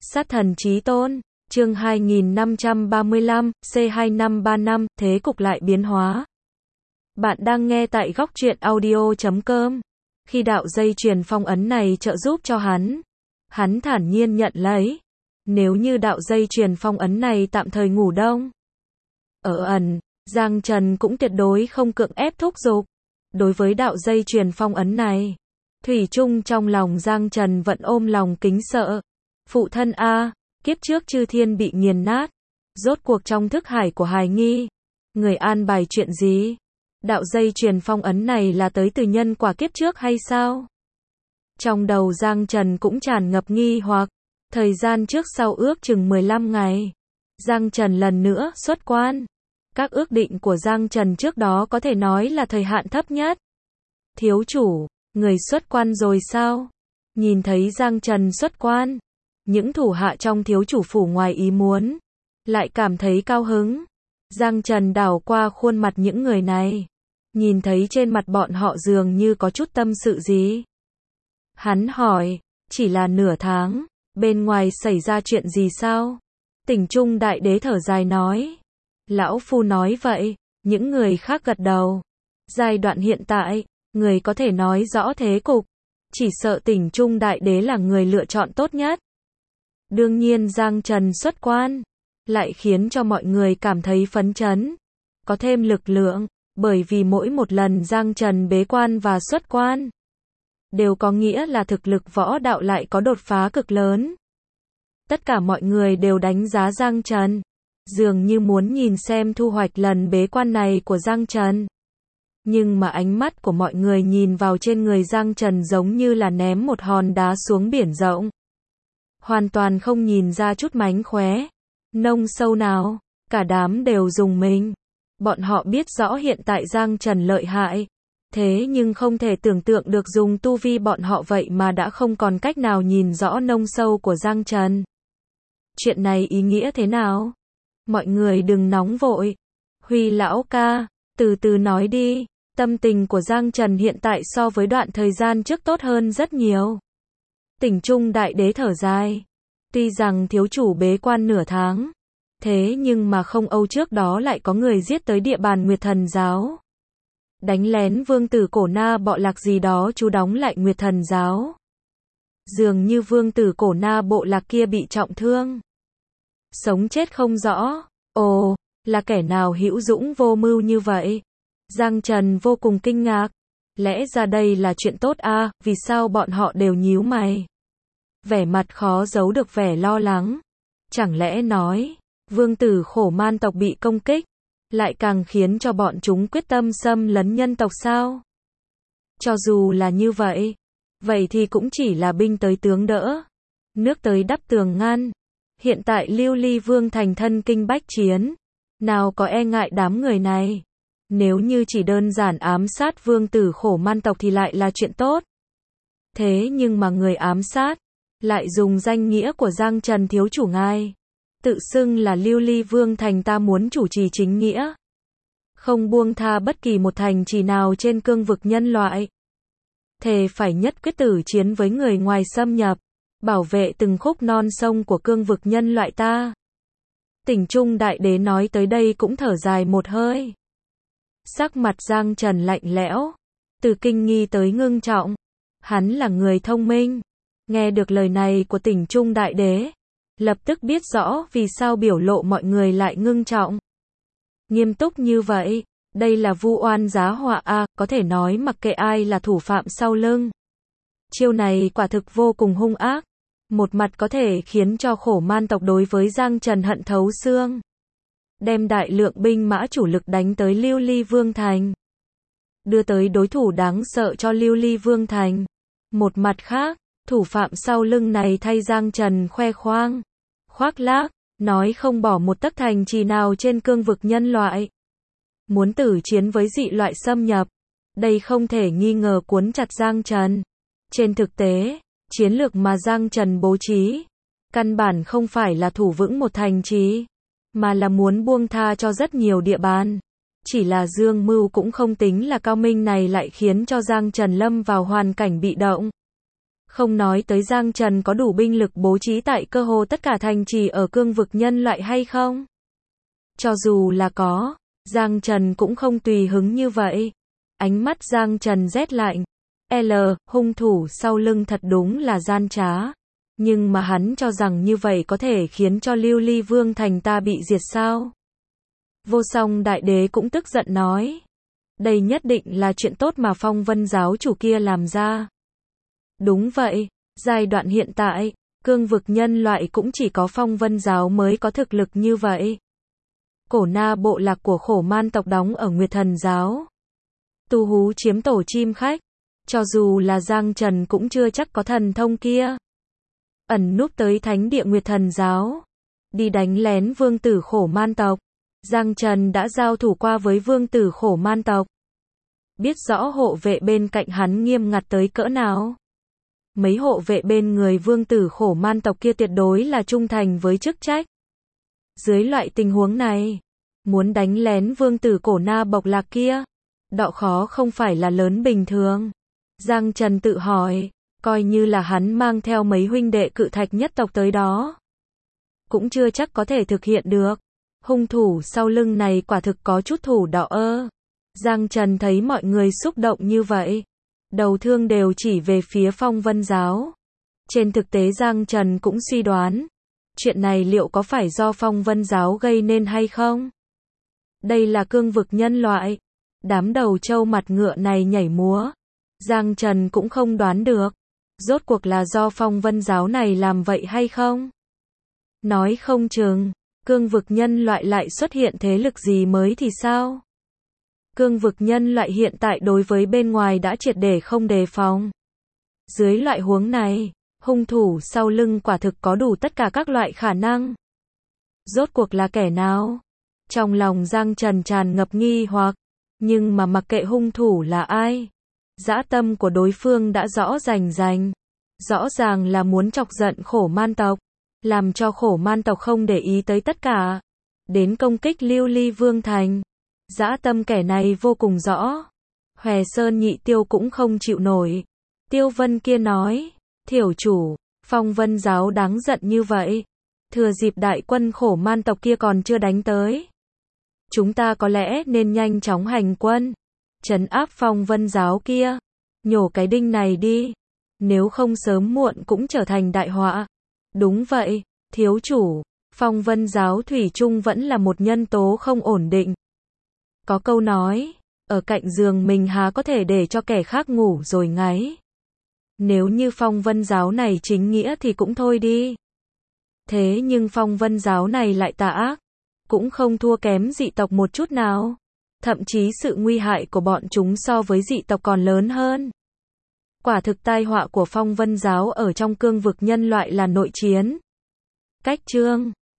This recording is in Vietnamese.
Sát thần chí tôn, chương 2535, C2535, thế cục lại biến hóa. Bạn đang nghe tại góc truyện audio.com. Khi đạo dây chuyền phong ấn này trợ giúp cho hắn thản nhiên nhận lấy. Nếu như đạo dây chuyền phong ấn này tạm thời ngủ đông. Giang Trần cũng tuyệt đối không cưỡng ép thúc giục. Đối với đạo dây chuyền phong ấn này, thủy chung trong lòng Giang Trần vẫn ôm lòng kính sợ. Phụ thân a, kiếp trước chư thiên bị nghiền nát, rốt cuộc trong thức hải của hài nhi, người an bài chuyện gì? Đạo dây chuyền phong ấn này là tới từ nhân quả kiếp trước hay sao? Trong đầu Giang Trần cũng tràn ngập nghi hoặc. Thời gian trước sau ước chừng 15 ngày, Giang Trần lần nữa xuất quan. Các ước định của Giang Trần trước đó có thể nói là thời hạn thấp nhất. Thiếu chủ, người xuất quan rồi sao? Nhìn thấy Giang Trần xuất quan, những thủ hạ trong thiếu chủ phủ ngoài ý muốn, lại cảm thấy cao hứng. Giang Trần đảo qua khuôn mặt những người này, nhìn thấy trên mặt bọn họ dường như có chút tâm sự gì. Hắn hỏi, chỉ là nửa tháng, bên ngoài xảy ra chuyện gì sao? Tỉnh Trung Đại Đế thở dài nói. Lão Phu nói vậy, những người khác gật đầu. Giai đoạn hiện tại, người có thể nói rõ thế cục, chỉ sợ Tỉnh Trung Đại Đế là người lựa chọn tốt nhất. Đương nhiên Giang Trần xuất quan, lại khiến cho mọi người cảm thấy phấn chấn, có thêm lực lượng, bởi vì mỗi một lần Giang Trần bế quan và xuất quan, đều có nghĩa là thực lực võ đạo lại có đột phá cực lớn. Tất cả mọi người đều đánh giá Giang Trần, dường như muốn nhìn xem thu hoạch lần bế quan này của Giang Trần. Nhưng mà ánh mắt của mọi người nhìn vào trên người Giang Trần giống như là ném một hòn đá xuống biển rộng. Hoàn toàn không nhìn ra chút mánh khóe, nông sâu nào, cả đám đều rùng mình. Bọn họ biết rõ hiện tại Giang Trần lợi hại, thế nhưng không thể tưởng tượng được dùng tu vi bọn họ vậy mà đã không còn cách nào nhìn rõ nông sâu của Giang Trần. Chuyện này ý nghĩa thế nào? Mọi người đừng nóng vội. Huy lão ca, từ từ nói đi. Tâm tình của Giang Trần hiện tại so với đoạn thời gian trước tốt hơn rất nhiều. Tỉnh Trung Đại Đế thở dài. Tuy rằng thiếu chủ bế quan nửa tháng, thế nhưng mà không âu trước đó lại có người giết tới địa bàn Nguyệt Thần Giáo. Đánh lén vương tử Cổ Na Bọ Lạc gì đó chú đóng lại Nguyệt Thần Giáo. Dường như vương tử Cổ Na Bộ Lạc kia bị trọng thương, sống chết không rõ. Ồ, là kẻ nào hữu dũng vô mưu như vậy? Giang Trần vô cùng kinh ngạc. Lẽ ra đây là chuyện tốt à, vì sao bọn họ đều nhíu mày? Vẻ mặt khó giấu được vẻ lo lắng. Chẳng lẽ nói, vương tử Khổ Man tộc bị công kích, lại càng khiến cho bọn chúng quyết tâm xâm lấn nhân tộc sao? Cho dù là như vậy, vậy thì cũng chỉ là binh tới tướng đỡ, nước tới đắp tường ngăn. Hiện tại Lưu Ly Vương thành thân kinh bách chiến, nào có e ngại đám người này. Nếu như chỉ đơn giản ám sát vương tử Khổ Man tộc thì lại là chuyện tốt. Thế nhưng mà người ám sát, lại dùng danh nghĩa của Giang Trần thiếu chủ ngài, tự xưng là Lưu Ly Vương thành ta muốn chủ trì chính nghĩa, không buông tha bất kỳ một thành trì nào trên cương vực nhân loại. Thề phải nhất quyết tử chiến với người ngoài xâm nhập, bảo vệ từng khúc non sông của cương vực nhân loại ta. Tỉnh Trung Đại Đế nói tới đây cũng thở dài một hơi. Sắc mặt Giang Trần lạnh lẽo, từ kinh nghi tới ngưng trọng. Hắn là người thông minh, nghe được lời này của Tỉnh Trung Đại Đế, lập tức biết rõ vì sao biểu lộ mọi người lại ngưng trọng. Nghiêm túc như vậy, đây là vu oan giá họa a, có thể nói mặc kệ ai là thủ phạm sau lưng. Chiêu này quả thực vô cùng hung ác, một mặt có thể khiến cho Khổ Man tộc đối với Giang Trần hận thấu xương, đem đại lượng binh mã chủ lực đánh tới Lưu Ly Vương thành, đưa tới đối thủ đáng sợ cho Lưu Ly Vương thành. Một mặt khác, thủ phạm sau lưng này thay Giang Trần khoe khoang, khoác lác, nói không bỏ một tấc thành trì nào trên cương vực nhân loại, muốn tử chiến với dị loại xâm nhập. Đây không thể nghi ngờ cuốn chặt Giang Trần. Trên thực tế, chiến lược mà Giang Trần bố trí, căn bản không phải là thủ vững một thành trì, mà là muốn buông tha cho rất nhiều địa bàn. Chỉ là dương mưu cũng không tính là cao minh này lại khiến cho Giang Trần lâm vào hoàn cảnh bị động. Không nói tới Giang Trần có đủ binh lực bố trí tại cơ hồ tất cả thành trì ở cương vực nhân loại hay không. Cho dù là có, Giang Trần cũng không tùy hứng như vậy. Ánh mắt Giang Trần rét lạnh. Hung thủ sau lưng thật đúng là gian trá. Nhưng mà hắn cho rằng như vậy có thể khiến cho Lưu Ly Vương thành ta bị diệt sao? Vô Song Đại Đế cũng tức giận nói. Đây nhất định là chuyện tốt mà Phong Vân giáo chủ kia làm ra. Đúng vậy, giai đoạn hiện tại, cương vực nhân loại cũng chỉ có Phong Vân giáo mới có thực lực như vậy. Cổ Na bộ lạc của Khổ Man tộc đóng ở Nguyệt Thần giáo. Tu Hú chiếm tổ chim khách. Cho dù là Giang Trần cũng chưa chắc có thần thông kia. Ẩn núp tới thánh địa Nguyệt Thần giáo. Đi đánh lén vương tử Khổ Man tộc. Giang Trần đã giao thủ qua với vương tử Khổ Man tộc. Biết rõ hộ vệ bên cạnh hắn nghiêm ngặt tới cỡ nào. Mấy hộ vệ bên người vương tử Khổ Man tộc kia tuyệt đối là trung thành với chức trách. Dưới loại tình huống này, muốn đánh lén vương tử Cổ Na bộc lạc kia, độ khó không phải là lớn bình thường. Giang Trần tự hỏi, coi như là hắn mang theo mấy huynh đệ cự thạch nhất tộc tới đó, cũng chưa chắc có thể thực hiện được. Hung thủ sau lưng này quả thực có chút thủ đỏ ơ. Giang Trần thấy mọi người xúc động như vậy, đầu thương đều chỉ về phía Phong Vân giáo. Trên thực tế Giang Trần cũng suy đoán, chuyện này liệu có phải do Phong Vân giáo gây nên hay không? Đây là cương vực nhân loại. Đám đầu trâu mặt ngựa này nhảy múa. Giang Trần cũng không đoán được. Rốt cuộc là do Phong Vân giáo này làm vậy hay không? Nói không chừng, cương vực nhân loại lại xuất hiện thế lực gì mới thì sao? Cương vực nhân loại hiện tại đối với bên ngoài đã triệt để không đề phòng. Dưới loại huống này, hung thủ sau lưng quả thực có đủ tất cả các loại khả năng. Rốt cuộc là kẻ nào? Trong lòng Giang Trần tràn ngập nghi hoặc, nhưng mà mặc kệ hung thủ là ai, dã tâm của đối phương đã rõ rành rành. Rõ ràng là muốn chọc giận Khổ Man tộc, làm cho Khổ Man tộc không để ý tới tất cả, đến công kích Lưu Ly Vương thành. Dã tâm kẻ này vô cùng rõ. Hòe Sơn Nhị Tiêu cũng không chịu nổi. Tiêu Vân kia nói, thiểu chủ, Phong Vân giáo đáng giận như vậy. Thừa dịp đại quân Khổ Man tộc kia còn chưa đánh tới, chúng ta có lẽ nên nhanh chóng hành quân, trấn áp Phong Vân giáo kia, nhổ cái đinh này đi, nếu không sớm muộn cũng trở thành đại họa. Đúng vậy, thiếu chủ, Phong Vân giáo thủy chung vẫn là một nhân tố không ổn định. Có câu nói, ở cạnh giường mình há có thể để cho kẻ khác ngủ rồi ngáy. Nếu như Phong Vân giáo này chính nghĩa thì cũng thôi đi. Thế nhưng Phong Vân giáo này lại tà ác, cũng không thua kém dị tộc một chút nào. Thậm chí sự nguy hại của bọn chúng so với dị tộc còn lớn hơn. Quả thực tai họa của Phong Vân giáo ở trong cương vực nhân loại là nội chiến. Cách chương